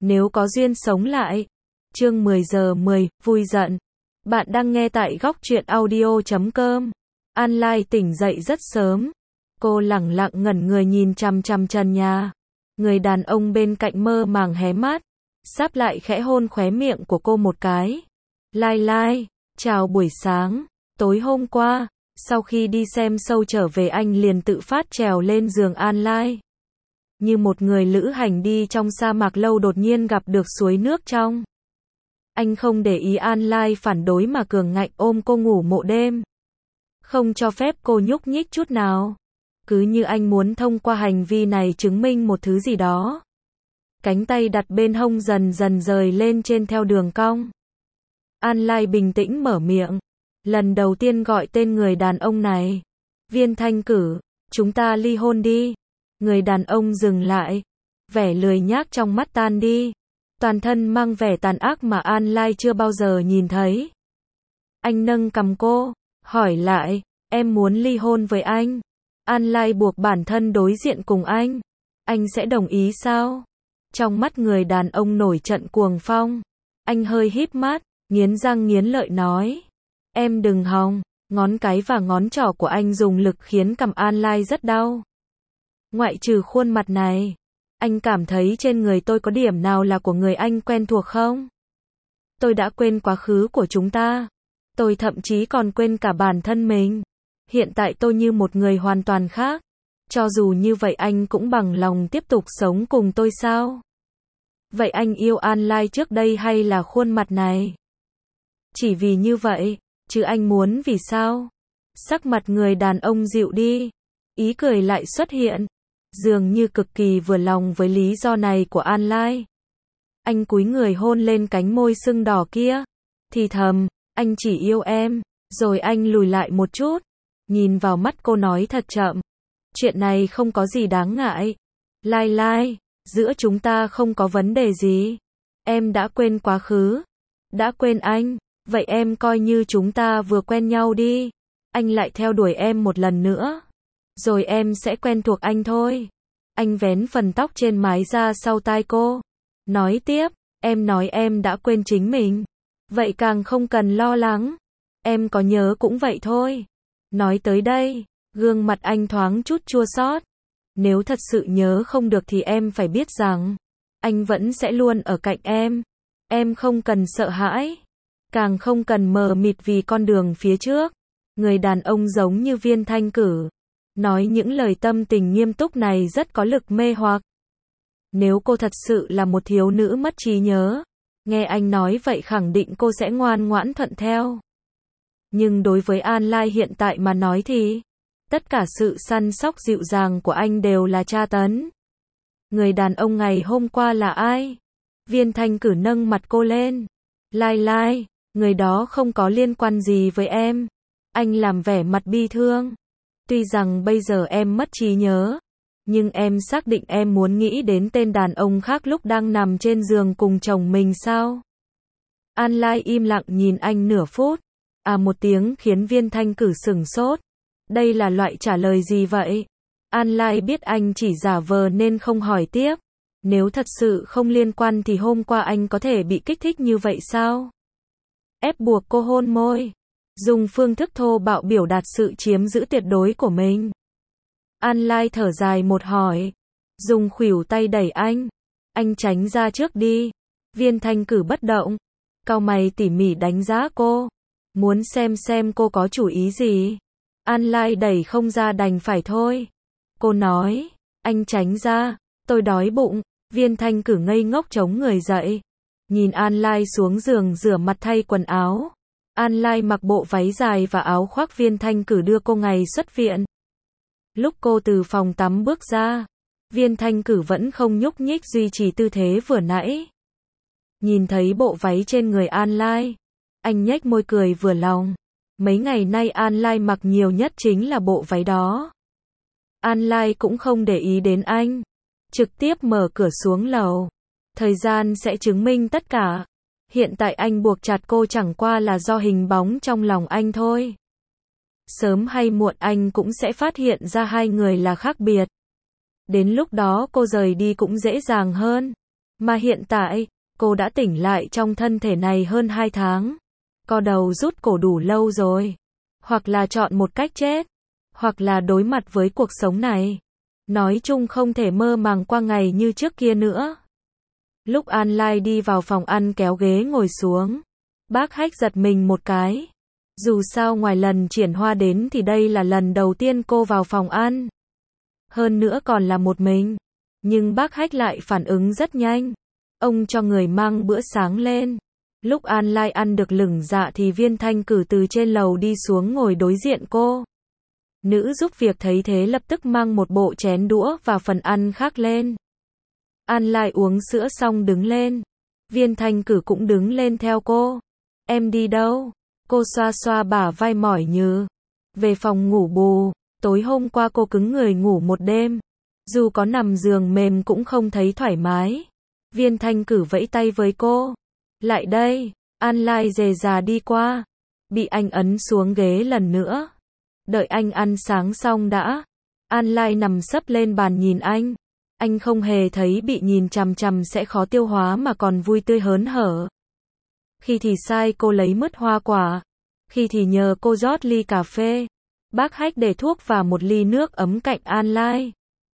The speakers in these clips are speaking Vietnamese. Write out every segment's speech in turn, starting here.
nếu có duyên sống lại. Chương 10 giờ 10, vui giận. Bạn đang nghe tại góc truyện audio.com. An Lai tỉnh dậy rất sớm. Cô lẳng lặng ngẩn người nhìn chằm chằm trần nhà. Người đàn ông bên cạnh mơ màng hé mắt, sáp lại khẽ hôn khóe miệng của cô một cái. Lai Lai, chào buổi sáng. Tối hôm qua, sau khi đi xem show trở về anh liền tự phát trèo lên giường An Lai. Như một người lữ hành đi trong sa mạc lâu đột nhiên gặp được suối nước trong. Anh không để ý An Lai phản đối mà cường ngạnh ôm cô ngủ mộ đêm. Không cho phép cô nhúc nhích chút nào. Cứ như anh muốn thông qua hành vi này chứng minh một thứ gì đó. Cánh tay đặt bên hông dần dần rời lên trên theo đường cong. An Lai bình tĩnh mở miệng. Lần đầu tiên gọi tên người đàn ông này. Viên Thanh Cử, chúng ta ly hôn đi. Người đàn ông dừng lại. Vẻ lười nhác trong mắt tan đi. Toàn thân mang vẻ tàn ác mà An Lai chưa bao giờ nhìn thấy. Anh nâng cằm cô, hỏi lại, em muốn ly hôn với anh. An Lai buộc bản thân đối diện cùng anh. Anh sẽ đồng ý sao? Trong mắt người đàn ông nổi trận cuồng phong. Anh hơi híp mắt, nghiến răng nghiến lợi nói. Em đừng hòng. Ngón cái và ngón trỏ của anh dùng lực khiến cằm An Lai rất đau. Ngoại trừ khuôn mặt này, anh cảm thấy trên người tôi có điểm nào là của người anh quen thuộc không? Tôi đã quên quá khứ của chúng ta. Tôi thậm chí còn quên cả bản thân mình. Hiện tại tôi như một người hoàn toàn khác. Cho dù như vậy anh cũng bằng lòng tiếp tục sống cùng tôi sao? Vậy anh yêu An Lai trước đây hay là khuôn mặt này? Chỉ vì như vậy, chứ anh muốn vì sao? Sắc mặt người đàn ông dịu đi. Ý cười lại xuất hiện. Dường như cực kỳ vừa lòng với lý do này của An Lai. Anh cúi người hôn lên cánh môi sưng đỏ kia. Thì thầm, anh chỉ yêu em. Rồi anh lùi lại một chút. Nhìn vào mắt cô nói thật chậm. Chuyện này không có gì đáng ngại. Lai Lai, giữa chúng ta không có vấn đề gì. Em đã quên quá khứ. Đã quên anh. Vậy em coi như chúng ta vừa quen nhau đi. Anh lại theo đuổi em một lần nữa. Rồi em sẽ quen thuộc anh thôi. Anh vén phần tóc trên mái ra sau tai cô. Nói tiếp, em nói em đã quên chính mình. Vậy càng không cần lo lắng. Em có nhớ cũng vậy thôi. Nói tới đây, gương mặt anh thoáng chút chua xót. Nếu thật sự nhớ không được thì em phải biết rằng, anh vẫn sẽ luôn ở cạnh em. Em không cần sợ hãi. Càng không cần mờ mịt vì con đường phía trước. Người đàn ông giống như Viên Thanh Cử. Nói những lời tâm tình nghiêm túc này rất có lực mê hoặc. Nếu cô thật sự là một thiếu nữ mất trí nhớ, nghe anh nói vậy khẳng định cô sẽ ngoan ngoãn thuận theo. Nhưng đối với An Lai hiện tại mà nói thì, tất cả sự săn sóc dịu dàng của anh đều là tra tấn. Người đàn ông ngày hôm qua là ai? Viên Thanh Cử nâng mặt cô lên. Lai Lai, người đó không có liên quan gì với em. Anh làm vẻ mặt bi thương. Tuy rằng bây giờ em mất trí nhớ, nhưng em xác định em muốn nghĩ đến tên đàn ông khác lúc đang nằm trên giường cùng chồng mình sao? An Lai im lặng nhìn anh nửa phút. À một tiếng khiến Viên Thanh Cử sửng sốt. Đây là loại trả lời gì vậy? An Lai biết anh chỉ giả vờ nên không hỏi tiếp. Nếu thật sự không liên quan thì hôm qua anh có thể bị kích thích như vậy sao? Ép buộc cô hôn môi. Dùng phương thức thô bạo biểu đạt sự chiếm giữ tuyệt đối của mình. An Lai thở dài một hỏi. Dùng khuỷu tay đẩy anh. Anh tránh ra trước đi. Viên Thanh Cử bất động. Cau mày tỉ mỉ đánh giá cô. Muốn xem cô có chủ ý gì. An Lai đẩy không ra đành phải thôi. Cô nói. Anh tránh ra. Tôi đói bụng. Viên Thanh Cử ngây ngốc chống người dậy. Nhìn An Lai xuống giường rửa mặt thay quần áo. An Lai mặc bộ váy dài và áo khoác. Viên Thanh Cử đưa cô ngày xuất viện. Lúc cô từ phòng tắm bước ra, Viên Thanh Cử vẫn không nhúc nhích duy trì tư thế vừa nãy. Nhìn thấy bộ váy trên người An Lai, anh nhếch môi cười vừa lòng. Mấy ngày nay An Lai mặc nhiều nhất chính là bộ váy đó. An Lai cũng không để ý đến anh, trực tiếp mở cửa xuống lầu. Thời gian sẽ chứng minh tất cả. Hiện tại anh buộc chặt cô chẳng qua là do hình bóng trong lòng anh thôi. Sớm hay muộn anh cũng sẽ phát hiện ra hai người là khác biệt. Đến lúc đó cô rời đi cũng dễ dàng hơn. Mà hiện tại, cô đã tỉnh lại trong thân thể này hơn 2 tháng. Co đầu rút cổ đủ lâu rồi. Hoặc là chọn một cách chết, hoặc là đối mặt với cuộc sống này. Nói chung không thể mơ màng qua ngày như trước kia nữa. Lúc An Lai đi vào phòng ăn kéo ghế ngồi xuống, bác Hách giật mình một cái. Dù sao ngoài lần Triển Hoa đến thì đây là lần đầu tiên cô vào phòng ăn. Hơn nữa còn là một mình. Nhưng bác Hách lại phản ứng rất nhanh. Ông cho người mang bữa sáng lên. Lúc An Lai ăn được lửng dạ thì Viên Thanh Cử từ trên lầu đi xuống ngồi đối diện cô. Nữ giúp việc thấy thế lập tức mang một bộ chén đũa và phần ăn khác lên. An Lai uống sữa xong đứng lên. Viên Thanh Cử cũng đứng lên theo cô. Em đi đâu? Cô xoa xoa bả vai mỏi nhừ. Về phòng ngủ bù. Tối hôm qua cô cứng người ngủ một đêm. Dù có nằm giường mềm cũng không thấy thoải mái. Viên Thanh Cử vẫy tay với cô. Lại đây. An Lai dề dà đi qua. Bị anh ấn xuống ghế lần nữa. Đợi anh ăn sáng xong đã. An Lai nằm sấp lên bàn nhìn anh. Anh không hề thấy bị nhìn chằm chằm sẽ khó tiêu hóa mà còn vui tươi hớn hở. Khi thì sai cô lấy mứt hoa quả. Khi thì nhờ cô rót ly cà phê. Bác Hách để thuốc và một ly nước ấm cạnh An Lai.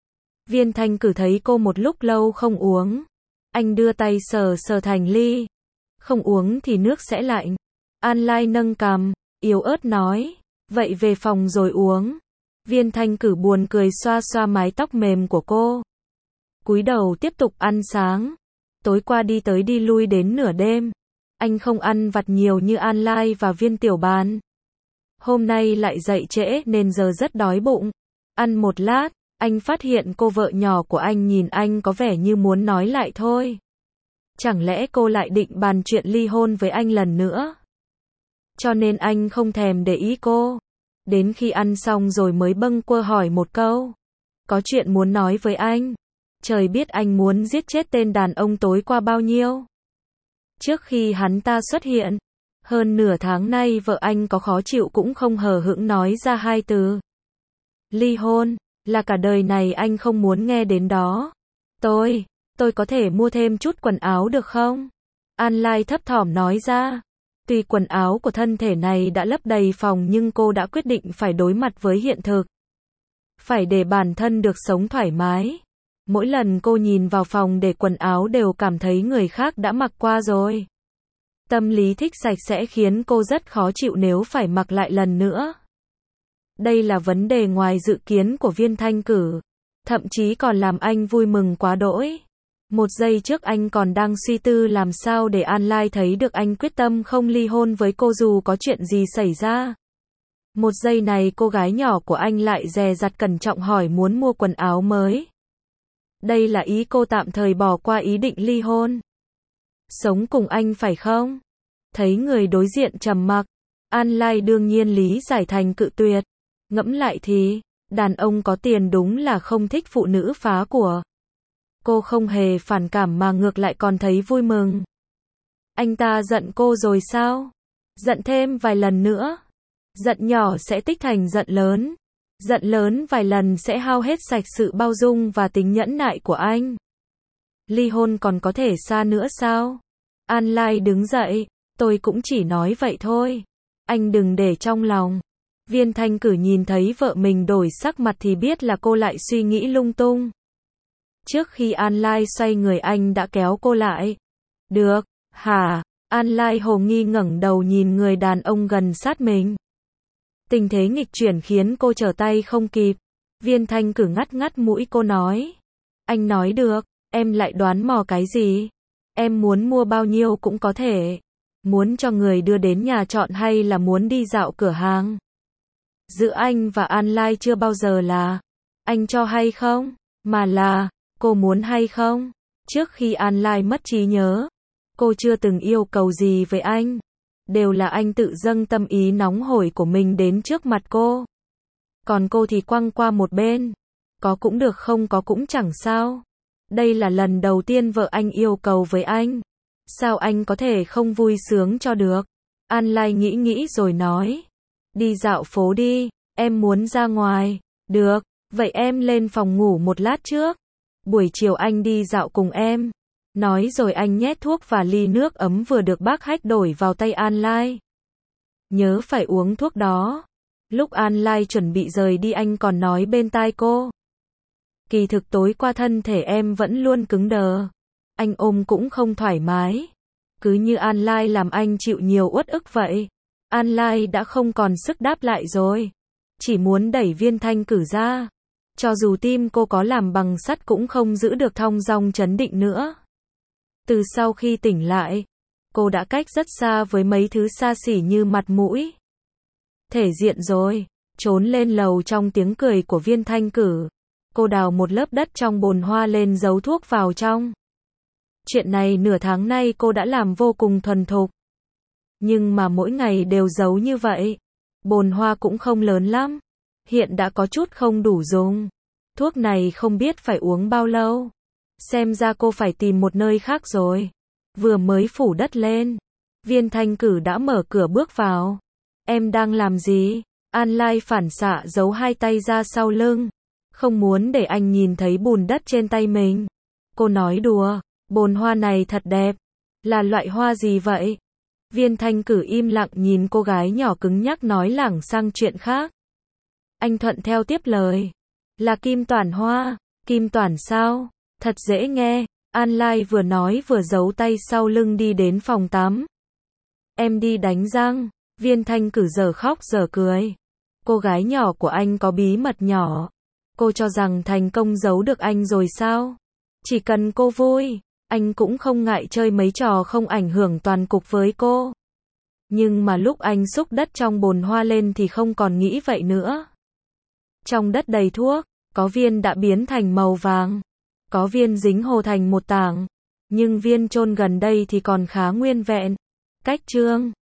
Viên Thanh Cử thấy cô một lúc lâu không uống. Anh đưa tay sờ sờ thành ly. Không uống thì nước sẽ lạnh. An Lai nâng cằm, yếu ớt nói. Vậy về phòng rồi uống. Viên Thanh Cử buồn cười xoa xoa mái tóc mềm của cô. Cúi đầu tiếp tục ăn sáng. Tối qua đi tới đi lui đến nửa đêm. Anh không ăn vặt nhiều như An Lai và Viên Tiểu Bàn. Hôm nay lại dậy trễ nên giờ rất đói bụng. Ăn một lát, anh phát hiện cô vợ nhỏ của anh nhìn anh có vẻ như muốn nói lại thôi. Chẳng lẽ cô lại định bàn chuyện ly hôn với anh lần nữa? Cho nên anh không thèm để ý cô. Đến khi ăn xong rồi mới bâng quơ hỏi một câu. Có chuyện muốn nói với anh. Trời biết anh muốn giết chết tên đàn ông tối qua bao nhiêu. Trước khi hắn ta xuất hiện, hơn nửa tháng nay vợ anh có khó chịu cũng không hờ hững nói ra hai từ. Ly hôn, là cả đời này anh không muốn nghe đến đó. Tôi có thể mua thêm chút quần áo được không? An Lai thấp thỏm nói ra. Tuy quần áo của thân thể này đã lấp đầy phòng nhưng cô đã quyết định phải đối mặt với hiện thực. Phải để bản thân được sống thoải mái. Mỗi lần cô nhìn vào phòng để quần áo đều cảm thấy người khác đã mặc qua rồi. Tâm lý thích sạch sẽ khiến cô rất khó chịu nếu phải mặc lại lần nữa. Đây là vấn đề ngoài dự kiến của Viên Thanh Cử. Thậm chí còn làm anh vui mừng quá đỗi. Một giây trước anh còn đang suy tư làm sao để An Lai thấy được anh quyết tâm không ly hôn với cô dù có chuyện gì xảy ra. Một giây này cô gái nhỏ của anh lại dè dặt cẩn trọng hỏi muốn mua quần áo mới. Đây là ý cô tạm thời bỏ qua ý định ly hôn. Sống cùng anh phải không? Thấy người đối diện trầm mặc, An Lai đương nhiên lý giải thành cự tuyệt. Ngẫm lại thì, đàn ông có tiền đúng là không thích phụ nữ phá của. Cô không hề phản cảm mà ngược lại còn thấy vui mừng. Anh ta giận cô rồi sao? Giận thêm vài lần nữa. Giận nhỏ sẽ tích thành giận lớn. Giận lớn vài lần sẽ hao hết sạch sự bao dung và tính nhẫn nại của anh. Ly hôn còn có thể xa nữa sao? An Lai đứng dậy. Tôi cũng chỉ nói vậy thôi. Anh đừng để trong lòng. Viên Thanh Cử nhìn thấy vợ mình đổi sắc mặt thì biết là cô lại suy nghĩ lung tung. Trước khi An Lai xoay người anh đã kéo cô lại. Được, hả? An Lai hồ nghi ngẩng đầu nhìn người đàn ông gần sát mình. Tình thế nghịch chuyển khiến cô trở tay không kịp. Viên Thanh Cử ngắt ngắt mũi cô nói. Anh nói được, em lại đoán mò cái gì? Em muốn mua bao nhiêu cũng có thể. Muốn cho người đưa đến nhà chọn hay là muốn đi dạo cửa hàng? Giữa anh và An Lai chưa bao giờ là anh cho hay không, mà là cô muốn hay không. Trước khi An Lai mất trí nhớ, cô chưa từng yêu cầu gì với anh. Đều là anh tự dâng tâm ý nóng hổi của mình đến trước mặt cô. Còn cô thì quăng qua một bên. Có cũng được không có cũng chẳng sao. Đây là lần đầu tiên vợ anh yêu cầu với anh. Sao anh có thể không vui sướng cho được? An Lai nghĩ rồi nói. Đi dạo phố đi, em muốn ra ngoài. Được, vậy em lên phòng ngủ một lát trước. Buổi chiều anh đi dạo cùng em. Nói rồi anh nhét thuốc và ly nước ấm vừa được bác Hách đổi vào tay An Lai. Nhớ phải uống thuốc đó. Lúc An Lai chuẩn bị rời đi anh còn nói bên tai cô. Kỳ thực tối qua thân thể em vẫn luôn cứng đờ. Anh ôm cũng không thoải mái. Cứ như An Lai làm anh chịu nhiều uất ức vậy. An Lai đã không còn sức đáp lại rồi. Chỉ muốn đẩy Viên Thanh Cử ra. Cho dù tim cô có làm bằng sắt cũng không giữ được thong dong trấn định nữa. Từ sau khi tỉnh lại, cô đã cách rất xa với mấy thứ xa xỉ như mặt mũi. Thể diện rồi, trốn lên lầu trong tiếng cười của Viên Thanh Cử. Cô đào một lớp đất trong bồn hoa lên giấu thuốc vào trong. Chuyện này nửa tháng nay cô đã làm vô cùng thuần thục. Nhưng mà mỗi ngày đều giấu như vậy. Bồn hoa cũng không lớn lắm. Hiện đã có chút không đủ dùng. Thuốc này không biết phải uống bao lâu. Xem ra cô phải tìm một nơi khác rồi. Vừa mới phủ đất lên, Viên Thanh Cử đã mở cửa bước vào. Em đang làm gì? An Lai phản xạ giấu hai tay ra sau lưng. Không muốn để anh nhìn thấy bùn đất trên tay mình. Cô nói đùa, bồn hoa này thật đẹp. Là loại hoa gì vậy? Viên Thanh Cử im lặng nhìn cô gái nhỏ cứng nhắc nói lảng sang chuyện khác. Anh thuận theo tiếp lời. Là kim toản hoa. Kim toản sao? Thật dễ nghe. An Lai vừa nói vừa giấu tay sau lưng đi đến phòng tắm. Em đi đánh răng. Viên Thanh Cử giờ khóc giờ cười. Cô gái nhỏ của anh có bí mật nhỏ. Cô cho rằng thành công giấu được anh rồi sao? Chỉ cần cô vui, anh cũng không ngại chơi mấy trò không ảnh hưởng toàn cục với cô. Nhưng mà lúc anh xúc đất trong bồn hoa lên thì không còn nghĩ vậy nữa. Trong đất đầy thuốc, có viên đã biến thành màu vàng, có viên dính hồ thành một tảng, nhưng viên chôn gần đây thì còn khá nguyên vẹn. Cách chương